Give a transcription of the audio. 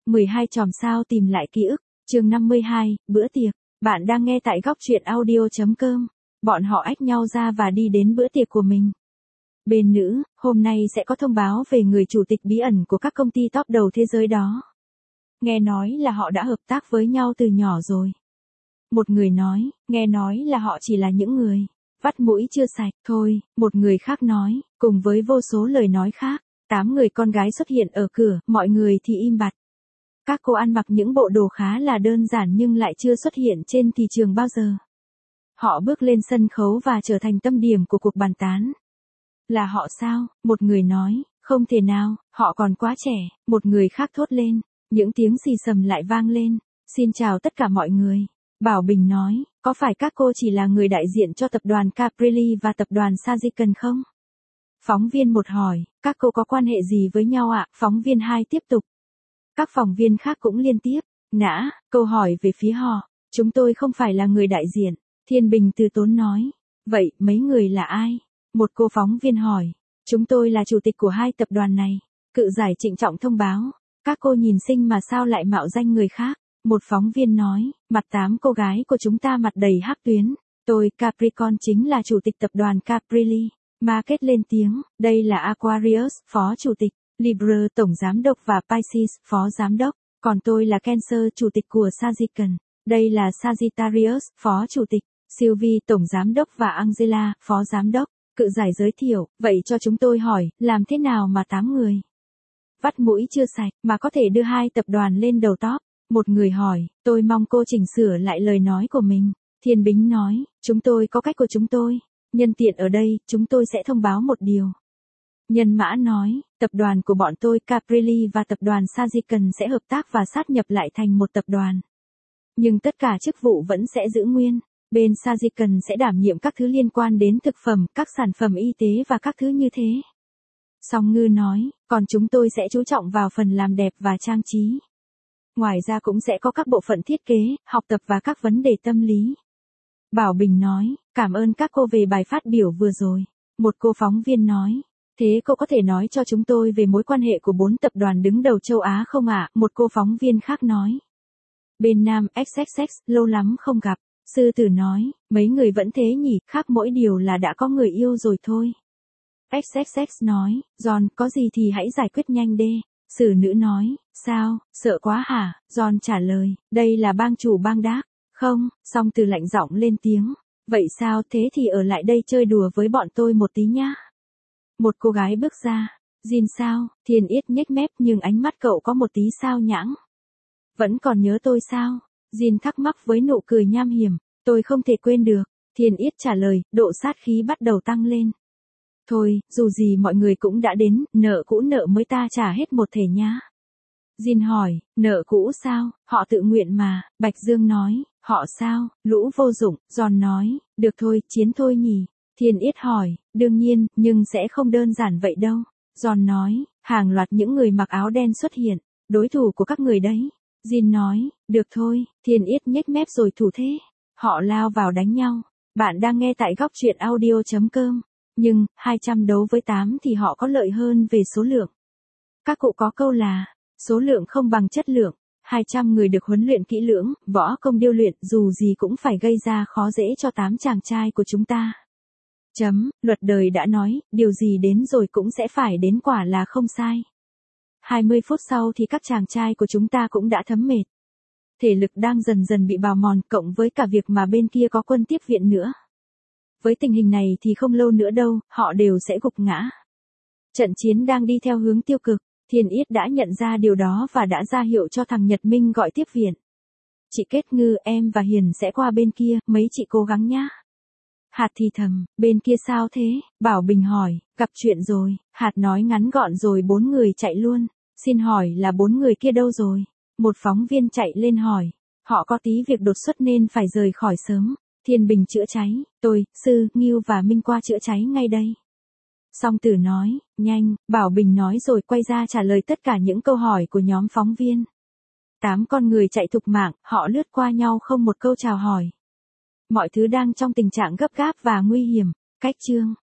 12 chòm sao tìm lại ký ức, chương 52, bữa tiệc. Bạn đang nghe tại góc truyện audio.com. Bọn họ ách nhau ra và đi đến bữa tiệc của mình. Bên nữ, hôm nay sẽ có thông báo về người chủ tịch bí ẩn của các công ty top đầu thế giới đó. Nghe nói là họ đã hợp tác với nhau từ nhỏ rồi. Một người nói, nghe nói là họ chỉ là những người vắt mũi chưa sạch thôi. Một người khác nói, cùng với vô số lời nói khác, 8 người con gái xuất hiện ở cửa, mọi người thì im bặt. Các cô ăn mặc những bộ đồ khá là đơn giản nhưng lại chưa xuất hiện trên thị trường bao giờ. Họ bước lên sân khấu và trở thành tâm điểm của cuộc bàn tán. Là họ sao? Một người nói, không thể nào, họ còn quá trẻ. Một người khác thốt lên, những tiếng xì xầm lại vang lên. Xin chào tất cả mọi người. Bảo Bình nói, có phải các cô chỉ là người đại diện cho tập đoàn Caprilli và tập đoàn Sajikan không? Phóng viên 1 hỏi, các cô có quan hệ gì với nhau ạ? Phóng viên 2 tiếp tục. Các phóng viên khác cũng liên tiếp câu hỏi về phía họ. Chúng tôi không phải là người đại diện. Thiên Bình từ tốn nói. Vậy, mấy người là ai? Một cô phóng viên hỏi. Chúng tôi là chủ tịch của 2 tập đoàn này. Cự giải trịnh trọng thông báo. Các cô nhìn xinh mà sao lại mạo danh người khác? Một phóng viên nói. Mặt 8 cô gái của chúng ta mặt đầy hắc tuyến. Tôi, Capricorn chính là chủ tịch tập đoàn Caprilli. Market lên tiếng. Đây là Aquarius, phó chủ tịch. Libra, tổng giám đốc và Pisces, phó giám đốc. Còn tôi là Cancer, chủ tịch của Sajikan. Đây là Sagittarius, phó chủ tịch. Sylvie, tổng giám đốc và Angela, phó giám đốc. Cự giải giới thiệu, vậy cho chúng tôi hỏi, làm thế nào mà 8 người vắt mũi chưa sạch mà có thể đưa 2 tập đoàn lên đầu top? Một người hỏi, tôi mong cô chỉnh sửa lại lời nói của mình. Thiên Bính nói, chúng tôi có cách của chúng tôi. Nhân tiện ở đây, chúng tôi sẽ thông báo một điều. Nhân Mã nói, tập đoàn của bọn tôi Caprilli và tập đoàn Sajikan sẽ hợp tác và sát nhập lại thành một tập đoàn. Nhưng tất cả chức vụ vẫn sẽ giữ nguyên. Bên Sajikan sẽ đảm nhiệm các thứ liên quan đến thực phẩm, các sản phẩm y tế và các thứ như thế. Song Ngư nói, còn chúng tôi sẽ chú trọng vào phần làm đẹp và trang trí. Ngoài ra cũng sẽ có các bộ phận thiết kế, học tập và các vấn đề tâm lý. Bảo Bình nói, cảm ơn các cô về bài phát biểu vừa rồi. Một cô phóng viên nói, thế cô có thể nói cho chúng tôi về mối quan hệ của 4 tập đoàn đứng đầu châu Á không ạ? Một cô phóng viên khác nói. Bên Nam XXX, lâu lắm không gặp. Sư tử nói, mấy người vẫn thế nhỉ, khác mỗi điều là đã có người yêu rồi thôi. XXX nói, John, có gì thì hãy giải quyết nhanh đê. Sử nữ nói, sao, sợ quá hả? John trả lời, đây là bang chủ bang đác. Không, song từ lạnh giọng lên tiếng. Vậy sao, thế thì ở lại đây chơi đùa với bọn tôi một tí nhá. Một cô gái bước ra. Jin sao? Thiên Yết nhếch mép nhưng ánh mắt cậu có một tí sao nhãng. Vẫn còn nhớ tôi sao? Jin thắc mắc với nụ cười nham hiểm. Tôi không thể quên được. Thiên Yết trả lời, độ sát khí bắt đầu tăng lên. Thôi, dù gì mọi người cũng đã đến, nợ cũ nợ mới ta trả hết một thể nhá. Jin hỏi, nợ cũ sao? Họ tự nguyện mà. Bạch Dương nói, họ sao? Lũ vô dụng. John nói, được thôi, chiến thôi nhỉ. Thiên Yết hỏi, đương nhiên, nhưng sẽ không đơn giản vậy đâu. John nói, hàng loạt những người mặc áo đen xuất hiện, đối thủ của các người đấy. Jin nói, được thôi. Thiên Yết nhếch mép rồi thủ thế. Họ lao vào đánh nhau. Bạn đang nghe tại góc truyện audio.com. Nhưng, 200 đấu với 8 thì họ có lợi hơn về số lượng. Các cụ có câu là, số lượng không bằng chất lượng. 200 người được huấn luyện kỹ lưỡng, võ công điêu luyện, dù gì cũng phải gây ra khó dễ cho 8 chàng trai của chúng ta. Luật đời đã nói, điều gì đến rồi cũng sẽ phải đến, quả là không sai. 20 phút sau thì các chàng trai của chúng ta cũng đã thấm mệt. Thể lực đang dần dần bị bào mòn, cộng với cả việc mà bên kia có quân tiếp viện nữa. Với tình hình này thì không lâu nữa đâu, họ đều sẽ gục ngã. Trận chiến đang đi theo hướng tiêu cực. Thiên Yết đã nhận ra điều đó và đã ra hiệu cho thằng Nhật Minh gọi tiếp viện. Chị Kết Ngư, em và Hiền sẽ qua bên kia, mấy chị cố gắng nhá. Hạt thì thầm, bên kia sao thế? Bảo Bình hỏi, gặp chuyện rồi. Hạt nói ngắn gọn rồi 4 người chạy luôn. Xin hỏi là 4 người kia đâu rồi? Một phóng viên chạy lên hỏi. Họ có tí việc đột xuất nên phải rời khỏi sớm. Thiên Bình chữa cháy, tôi, Sư, Ngưu và Minh qua chữa cháy ngay đây. Song Tử nói, nhanh, Bảo Bình nói rồi quay ra trả lời tất cả những câu hỏi của nhóm phóng viên. 8 con người chạy thục mạng, họ lướt qua nhau không một câu chào hỏi. Mọi thứ đang trong tình trạng gấp gáp và nguy hiểm. Cách chương